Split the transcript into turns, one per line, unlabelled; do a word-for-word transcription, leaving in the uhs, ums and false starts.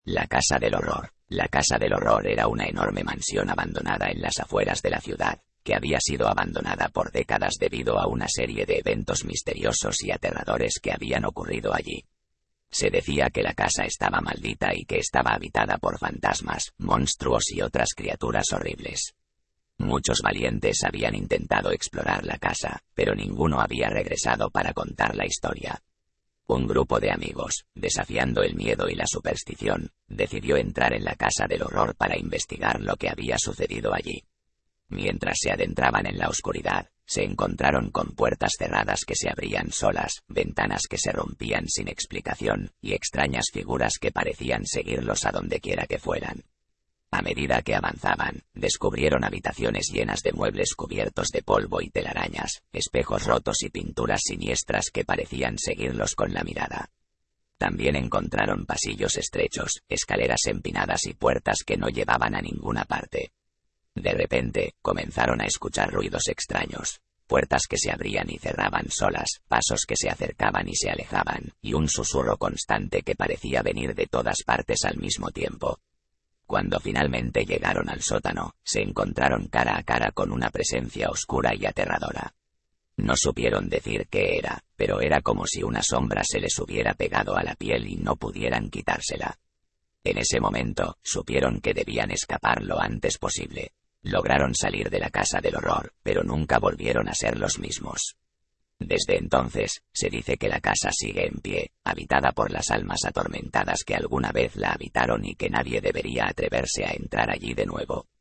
La Casa del Horror. La Casa del Horror era una enorme mansión abandonada en las afueras de la ciudad, que había sido abandonada por décadas debido a una serie de eventos misteriosos y aterradores que habían ocurrido allí. Se decía que la casa estaba maldita y que estaba habitada por fantasmas, monstruos y otras criaturas horribles. Muchos valientes habían intentado explorar la casa, pero ninguno había regresado para contar la historia. Un grupo de amigos, desafiando el miedo y la superstición, decidió entrar en la Casa del Horror para investigar lo que había sucedido allí. Mientras se adentraban en la oscuridad, se encontraron con puertas cerradas que se abrían solas, ventanas que se rompían sin explicación, y extrañas figuras que parecían seguirlos a donde quiera que fueran. A medida que avanzaban, descubrieron habitaciones llenas de muebles cubiertos de polvo y telarañas, espejos rotos y pinturas siniestras que parecían seguirlos con la mirada. También encontraron pasillos estrechos, escaleras empinadas y puertas que no llevaban a ninguna parte. De repente, comenzaron a escuchar ruidos extraños, puertas que se abrían y cerraban solas, pasos que se acercaban y se alejaban, y un susurro constante que parecía venir de todas partes al mismo tiempo. Cuando finalmente llegaron al sótano, se encontraron cara a cara con una presencia oscura y aterradora. No supieron decir qué era, pero era como si una sombra se les hubiera pegado a la piel y no pudieran quitársela. En ese momento, supieron que debían escapar lo antes posible. Lograron salir de la Casa del Horror, pero nunca volvieron a ser los mismos. Desde entonces, se dice que la casa sigue en pie, habitada por las almas atormentadas que alguna vez la habitaron y que nadie debería atreverse a entrar allí de nuevo.